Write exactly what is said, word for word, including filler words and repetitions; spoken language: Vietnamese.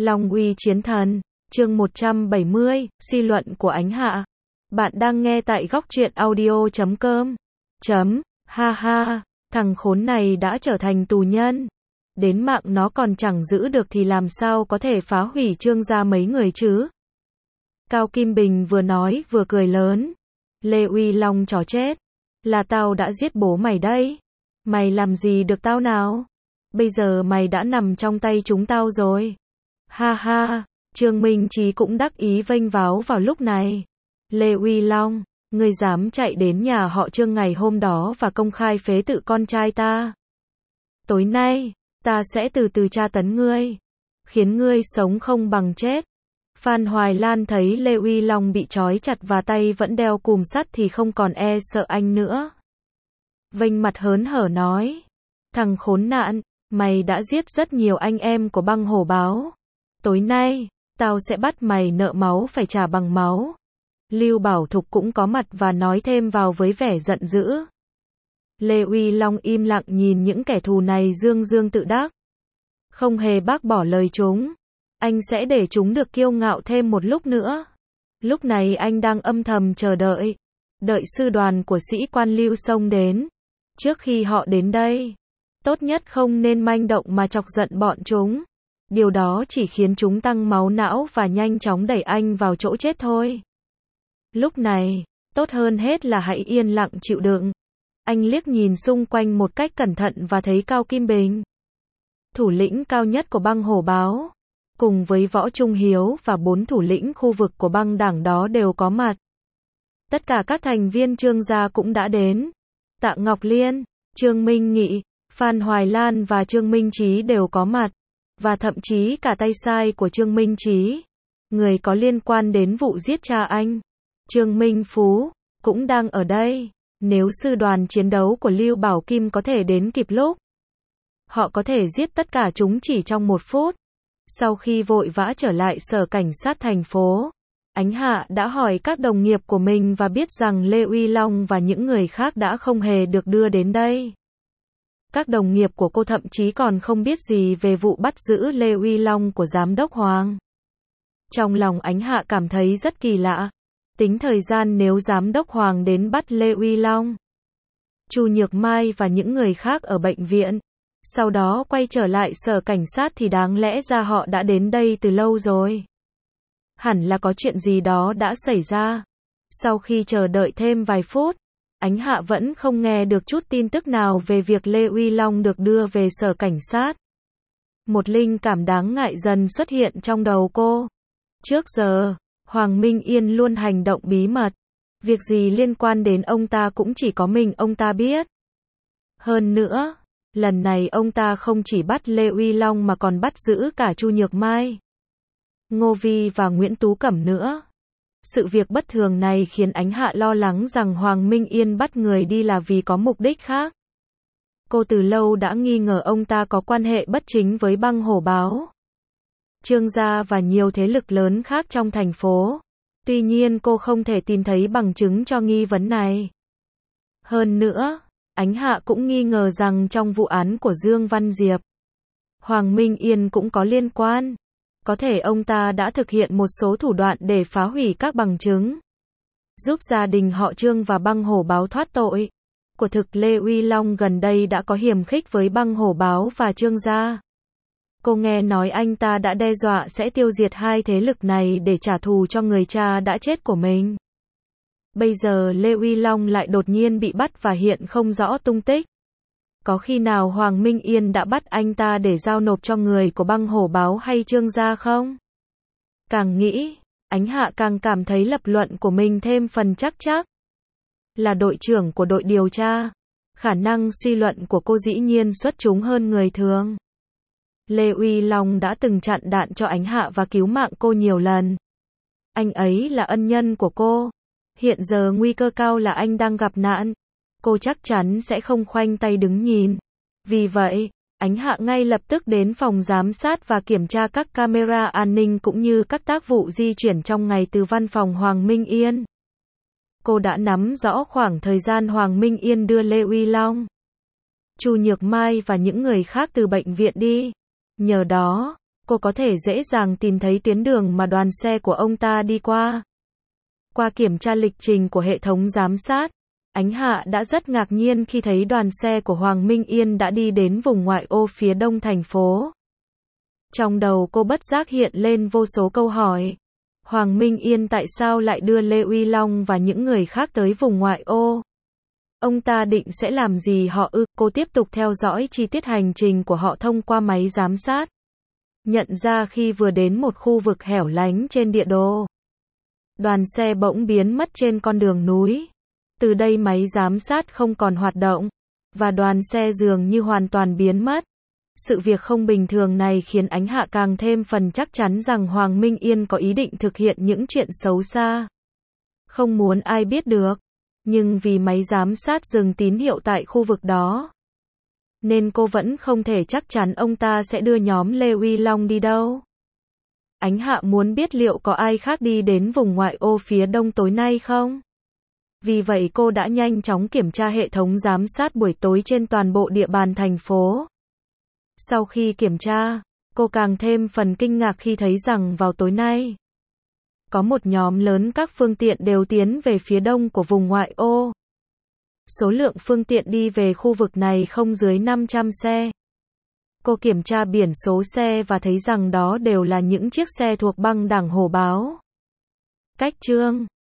Long uy chiến thần, chương một trăm bảy mươi, suy luận của Ánh Hạ. Bạn đang nghe tại góc truyện audio chấm com. Chấm, ha ha, thằng khốn này đã trở thành tù nhân. Đến mạng nó còn chẳng giữ được thì làm sao có thể phá hủy Trương gia mấy người chứ? Cao Kim Bình vừa nói vừa cười lớn. Lê Uy Long chó chết. Là tao đã giết bố mày đấy. Mày làm gì được tao nào? Bây giờ mày đã nằm trong tay chúng tao rồi. Ha ha, Trương Minh Chí cũng đắc ý vênh váo vào lúc này. Lê Uy Long, ngươi dám chạy đến nhà họ Trương ngày hôm đó và công khai phế tự con trai ta. Tối nay, ta sẽ từ từ tra tấn ngươi, khiến ngươi sống không bằng chết. Phan Hoài Lan thấy Lê Uy Long bị trói chặt và tay vẫn đeo cùm sắt thì không còn e sợ anh nữa. Vênh mặt hớn hở nói, thằng khốn nạn, mày đã giết rất nhiều anh em của băng hổ báo. Tối nay, tao sẽ bắt mày nợ máu phải trả bằng máu. Lưu Bảo Thục cũng có mặt và nói thêm vào với vẻ giận dữ. Lê Uy Long im lặng nhìn những kẻ thù này dương dương tự đắc. Không hề bác bỏ lời chúng. Anh sẽ để chúng được kiêu ngạo thêm một lúc nữa. Lúc này anh đang âm thầm chờ đợi. Đợi sư đoàn của sĩ quan Lưu xông đến. Trước khi họ đến đây, tốt nhất không nên manh động mà chọc giận bọn chúng. Điều đó chỉ khiến chúng tăng máu não và nhanh chóng đẩy anh vào chỗ chết thôi. Lúc này, tốt hơn hết là hãy yên lặng chịu đựng. Anh liếc nhìn xung quanh một cách cẩn thận và thấy Cao Kim Bình, thủ lĩnh cao nhất của băng hổ báo, cùng với Võ Trung Hiếu và bốn thủ lĩnh khu vực của băng đảng đó đều có mặt. Tất cả các thành viên Trương gia cũng đã đến. Tạ Ngọc Liên, Trương Minh Nghị, Phan Hoài Lan và Trương Minh Chí đều có mặt. Và thậm chí cả tay sai của Trương Minh Chí, người có liên quan đến vụ giết cha anh, Trương Minh Phú, cũng đang ở đây. Nếu sư đoàn chiến đấu của Lưu Bảo Kim có thể đến kịp lúc, họ có thể giết tất cả chúng chỉ trong một phút. Sau khi vội vã trở lại sở cảnh sát thành phố, Ánh Hạ đã hỏi các đồng nghiệp của mình và biết rằng Lê Uy Long và những người khác đã không hề được đưa đến đây. Các đồng nghiệp của cô thậm chí còn không biết gì về vụ bắt giữ Lê Uy Long của Giám đốc Hoàng. Trong lòng Ánh Hạ cảm thấy rất kỳ lạ. Tính thời gian nếu Giám đốc Hoàng đến bắt Lê Uy Long, Chu Nhược Mai và những người khác ở bệnh viện, sau đó quay trở lại sở cảnh sát thì đáng lẽ ra họ đã đến đây từ lâu rồi. Hẳn là có chuyện gì đó đã xảy ra. Sau khi chờ đợi thêm vài phút, Ánh Hạ vẫn không nghe được chút tin tức nào về việc Lê Uy Long được đưa về sở cảnh sát. Một linh cảm đáng ngại dần xuất hiện trong đầu cô. Trước giờ, Hoàng Minh Yên luôn hành động bí mật. Việc gì liên quan đến ông ta cũng chỉ có mình ông ta biết. Hơn nữa, lần này ông ta không chỉ bắt Lê Uy Long mà còn bắt giữ cả Chu Nhược Mai, Ngô Vi và Nguyễn Tú Cẩm nữa. Sự việc bất thường này khiến Ánh Hạ lo lắng rằng Hoàng Minh Yên bắt người đi là vì có mục đích khác. Cô từ lâu đã nghi ngờ ông ta có quan hệ bất chính với băng hổ báo, Trương gia và nhiều thế lực lớn khác trong thành phố. Tuy nhiên cô không thể tìm thấy bằng chứng cho nghi vấn này. Hơn nữa, Ánh Hạ cũng nghi ngờ rằng trong vụ án của Dương Văn Diệp, Hoàng Minh Yên cũng có liên quan. Có thể ông ta đã thực hiện một số thủ đoạn để phá hủy các bằng chứng, giúp gia đình họ Trương và băng hổ báo thoát tội. Quả thực Lê Uy Long gần đây đã có hiềm khích với băng hổ báo và Trương gia. Cô nghe nói anh ta đã đe dọa sẽ tiêu diệt hai thế lực này để trả thù cho người cha đã chết của mình. Bây giờ Lê Uy Long lại đột nhiên bị bắt và hiện không rõ tung tích. Có khi nào Hoàng Minh Yên đã bắt anh ta để giao nộp cho người của băng hổ báo hay Trương gia không? Càng nghĩ, Ánh Hạ càng cảm thấy lập luận của mình thêm phần chắc chắc. Là đội trưởng của đội điều tra, khả năng suy luận của cô dĩ nhiên xuất chúng hơn người thường. Lê Uy Long đã từng chặn đạn cho Ánh Hạ và cứu mạng cô nhiều lần. Anh ấy là ân nhân của cô. Hiện giờ nguy cơ cao là anh đang gặp nạn. Cô chắc chắn sẽ không khoanh tay đứng nhìn. Vì vậy, Ánh Hạ ngay lập tức đến phòng giám sát và kiểm tra các camera an ninh cũng như các tác vụ di chuyển trong ngày từ văn phòng Hoàng Minh Yên. Cô đã nắm rõ khoảng thời gian Hoàng Minh Yên đưa Lê Uy Long, Chu Nhược Mai và những người khác từ bệnh viện đi. Nhờ đó, cô có thể dễ dàng tìm thấy tuyến đường mà đoàn xe của ông ta đi qua. Qua kiểm tra lịch trình của hệ thống giám sát, Ánh Hạ đã rất ngạc nhiên khi thấy đoàn xe của Hoàng Minh Yên đã đi đến vùng ngoại ô phía đông thành phố. Trong đầu cô bất giác hiện lên vô số câu hỏi. Hoàng Minh Yên tại sao lại đưa Lê Uy Long và những người khác tới vùng ngoại ô? Ông ta định sẽ làm gì họ ư? Cô tiếp tục theo dõi chi tiết hành trình của họ thông qua máy giám sát. Nhận ra khi vừa đến một khu vực hẻo lánh trên địa đồ, đoàn xe bỗng biến mất trên con đường núi. Từ đây máy giám sát không còn hoạt động, và đoàn xe dường như hoàn toàn biến mất. Sự việc không bình thường này khiến Ánh Hạ càng thêm phần chắc chắn rằng Hoàng Minh Yên có ý định thực hiện những chuyện xấu xa. Không muốn ai biết được, nhưng vì máy giám sát dừng tín hiệu tại khu vực đó, nên cô vẫn không thể chắc chắn ông ta sẽ đưa nhóm Lê Uy Long đi đâu. Ánh Hạ muốn biết liệu có ai khác đi đến vùng ngoại ô phía đông tối nay không? Vì vậy cô đã nhanh chóng kiểm tra hệ thống giám sát buổi tối trên toàn bộ địa bàn thành phố. Sau khi kiểm tra, cô càng thêm phần kinh ngạc khi thấy rằng vào tối nay, có một nhóm lớn các phương tiện đều tiến về phía đông của vùng ngoại ô. Số lượng phương tiện đi về khu vực này không dưới năm trăm xe. Cô kiểm tra biển số xe và thấy rằng đó đều là những chiếc xe thuộc băng đảng Hổ Báo. Cách chương